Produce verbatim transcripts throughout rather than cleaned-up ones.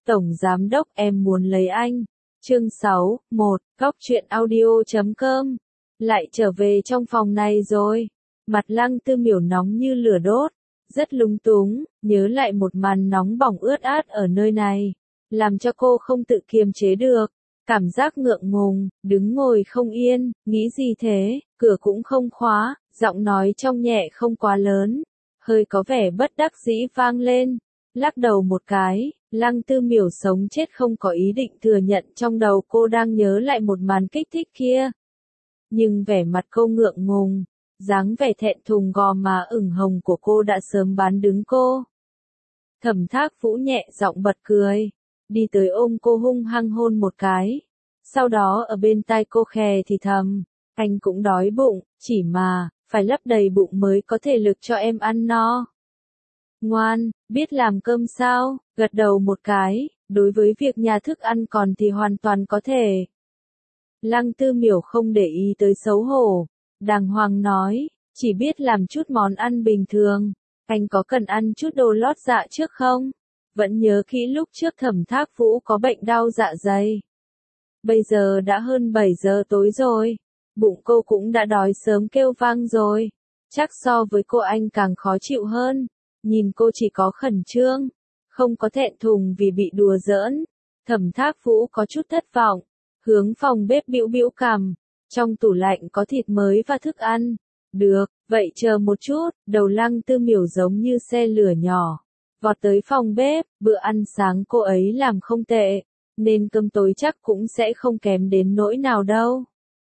Tổng Giám Đốc em muốn lấy anh. Chương sáu, một, Góc truyện audio chấm com. Lại trở về trong phòng này rồi. Mặt Lăng Tư Miểu nóng như lửa đốt. Rất lúng túng, nhớ lại một màn nóng bỏng ướt át ở nơi này. Làm cho cô không tự kiềm chế được. Cảm giác ngượng ngùng, đứng ngồi không yên, nghĩ gì thế, cửa cũng không khóa, giọng nói trong nhẹ không quá lớn. Hơi có vẻ bất đắc dĩ vang lên. Lắc đầu một cái, Lăng Tư Miểu sống chết không có ý định thừa nhận trong đầu cô đang nhớ lại một màn kích thích kia. Nhưng vẻ mặt cô ngượng ngùng, dáng vẻ thẹn thùng gò má ửng hồng của cô đã sớm bán đứng cô. Thẩm Thác Vũ nhẹ giọng bật cười, đi tới ôm cô hung hăng hôn một cái. Sau đó ở bên tai cô khè thì thầm, anh cũng đói bụng, chỉ mà, phải lấp đầy bụng mới có thể lực cho em ăn no. Ngoan, biết làm cơm sao, gật đầu một cái, đối với việc nhà thức ăn còn thì hoàn toàn có thể. Lăng Tư Miểu không để ý tới xấu hổ, đàng hoàng nói, chỉ biết làm chút món ăn bình thường, anh có cần ăn chút đồ lót dạ trước không? Vẫn nhớ kỹ lúc trước Thẩm Thác Vũ có bệnh đau dạ dày. Bây giờ đã hơn bảy giờ tối rồi, bụng cô cũng đã đói sớm kêu vang rồi, chắc so với cô anh càng khó chịu hơn. Nhìn cô chỉ có khẩn trương, không có thẹn thùng vì bị đùa giỡn. Thẩm Thác Vũ có chút thất vọng, hướng phòng bếp bĩu bĩu cằm, trong tủ lạnh có thịt mới và thức ăn. Được, vậy chờ một chút, đầu Lăng Tư Miểu giống như xe lửa nhỏ. Vọt tới phòng bếp, bữa ăn sáng cô ấy làm không tệ, nên cơm tối chắc cũng sẽ không kém đến nỗi nào đâu.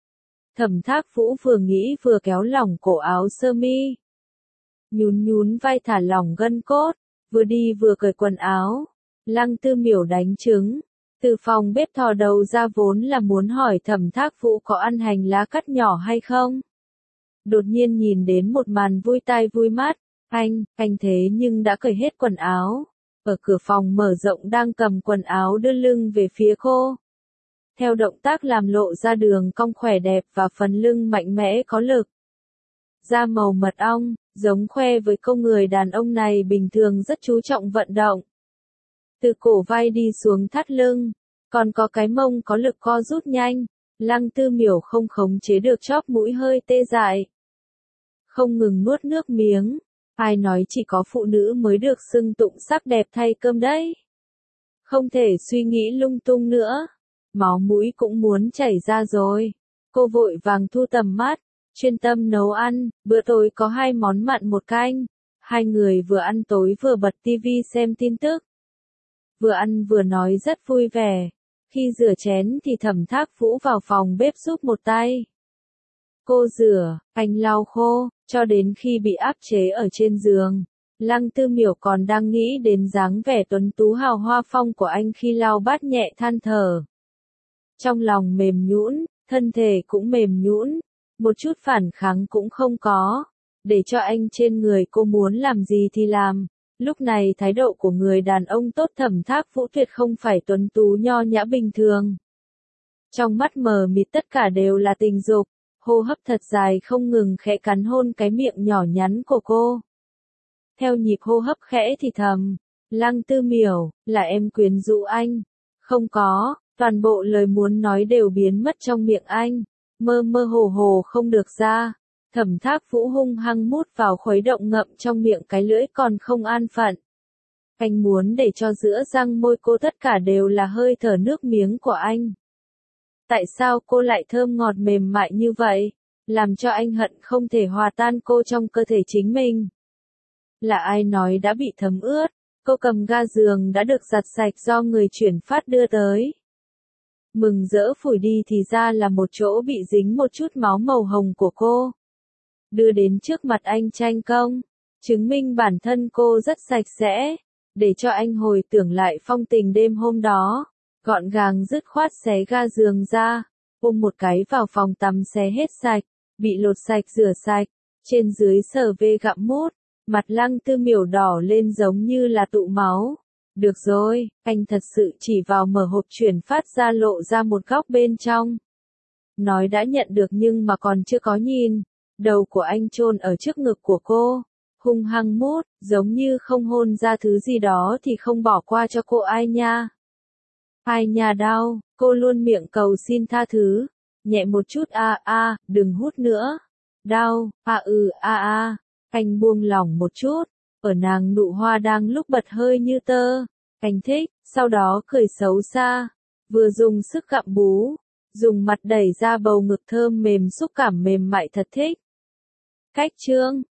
Thẩm Thác Vũ vừa nghĩ vừa kéo lỏng cổ áo sơ mi. Nhún nhún vai thả lỏng gân cốt, vừa đi vừa cởi quần áo. Lăng Tư Miểu đánh trứng, từ phòng bếp thò đầu ra vốn là muốn hỏi Thẩm Thác Vũ có ăn hành lá cắt nhỏ hay không. Đột nhiên nhìn đến một màn vui tai vui mắt, anh, anh thế nhưng đã cởi hết quần áo. Ở cửa phòng mở rộng đang cầm quần áo đưa lưng về phía cô. Theo động tác làm lộ ra đường cong khỏe đẹp và phần lưng mạnh mẽ có lực. Da màu mật ong, giống khoe với câu người đàn ông này bình thường rất chú trọng vận động. Từ cổ vai đi xuống thắt lưng, còn có cái mông có lực co rút nhanh, Lăng Tư Miểu không khống chế được chóp mũi hơi tê dại. Không ngừng nuốt nước miếng, ai nói chỉ có phụ nữ mới được xưng tụng sắc đẹp thay cơm đấy. Không thể suy nghĩ lung tung nữa, máu mũi cũng muốn chảy ra rồi. Cô vội vàng thu tầm mắt, chuyên tâm nấu ăn, bữa tối có hai món mặn một canh. Hai người vừa ăn tối vừa bật tivi xem tin tức. Vừa ăn vừa nói rất vui vẻ. Khi rửa chén thì Thẩm Thác Vũ vào phòng bếp giúp một tay. Cô rửa, anh lau khô, cho đến khi bị áp chế ở trên giường. Lăng Tư Miểu còn đang nghĩ đến dáng vẻ tuấn tú hào hoa phong của anh khi lau bát nhẹ than thở. Trong lòng mềm nhũn, thân thể cũng mềm nhũn. Một chút phản kháng cũng không có, để cho anh trên người cô muốn làm gì thì làm. Lúc này thái độ của người đàn ông tốt Thẩm Thác Vũ tuyệt không phải tuấn tú nho nhã bình thường. Trong mắt mờ mịt tất cả đều là tình dục, hô hấp thật dài không ngừng khẽ cắn hôn cái miệng nhỏ nhắn của cô. Theo nhịp hô hấp khẽ thì thầm, Lăng Tư Miểu, là em quyến rũ anh. Không có, toàn bộ lời muốn nói đều biến mất trong miệng anh. Mơ mơ hồ hồ không được ra. Thẩm Thác Vũ hung hăng mút vào khuấy động ngậm trong miệng cái lưỡi còn không an phận. Anh muốn để cho giữa răng môi cô tất cả đều là hơi thở nước miếng của anh. Tại sao cô lại thơm ngọt mềm mại như vậy, làm cho anh hận không thể hòa tan cô trong cơ thể chính mình. Là ai nói đã bị thấm ướt, cô cầm ga giường đã được giặt sạch do người chuyển phát đưa tới. Mừng rỡ phủi đi thì ra là một chỗ bị dính một chút máu màu hồng của cô. Đưa đến trước mặt anh tranh công, chứng minh bản thân cô rất sạch sẽ, để cho anh hồi tưởng lại phong tình đêm hôm đó, gọn gàng dứt khoát xé ga giường ra, ôm một cái vào phòng tắm xé hết sạch, bị lột sạch rửa sạch, trên dưới sờ vê gặm mút, mặt Lăng Tư Miểu đỏ lên giống như là tụ máu. Được rồi, anh thật sự chỉ vào mở hộp chuyển phát ra lộ ra một góc bên trong. Nói đã nhận được nhưng mà còn chưa có nhìn, đầu của anh chôn ở trước ngực của cô, hung hăng mút, giống như không hôn ra thứ gì đó thì không bỏ qua cho cô ai nha. Ai nhà đau, cô luôn miệng cầu xin tha thứ. Nhẹ một chút a a, đừng hút nữa. Đau, a ừ a a. Anh buông lỏng một chút. Ở nàng nụ hoa đang lúc bật hơi như tơ. Anh thích, sau đó cười xấu xa. Vừa dùng sức gặm bú. Dùng mặt đẩy ra bầu ngực thơm mềm xúc cảm mềm mại thật thích. Cách chương